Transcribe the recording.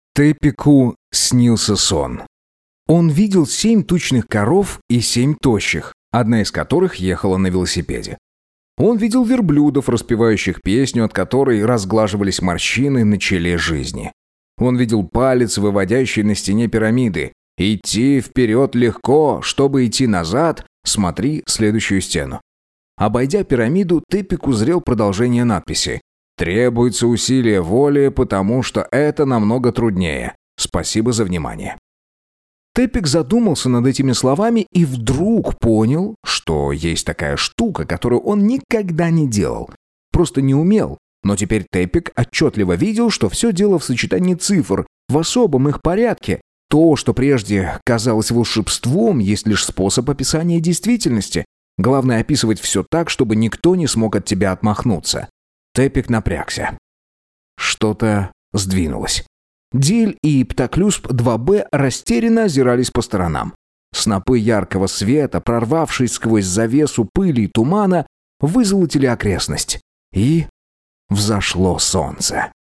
Тепику снился сон. Он видел 7 тучных коров и 7 тощих, одна из которых ехала на велосипеде. Он видел верблюдов, распевающих песню, от которой разглаживались морщины на челе жизни. Он видел палец, выводящий на стене пирамиды. «Идти вперед легко, чтобы идти назад, смотри следующую стену». Обойдя пирамиду, Тепик узрел продолжение надписи. «Требуется усилие воли, потому что это намного труднее. Спасибо за внимание». Тепик задумался над этими словами и вдруг понял, что есть такая штука, которую он никогда не делал. Просто не умел. Но теперь Тепик отчетливо видел, что все дело в сочетании цифр, в особом их порядке. То, что прежде казалось волшебством, есть лишь способ описания действительности. Главное описывать все так, чтобы никто не смог от тебя отмахнуться. Тепик напрягся. Что-то сдвинулось. Диль и Птоклюсп 2Б растерянно озирались по сторонам. Снопы яркого света, прорвавшись сквозь завесу пыли и тумана, вызолотили окрестность. И взошло солнце.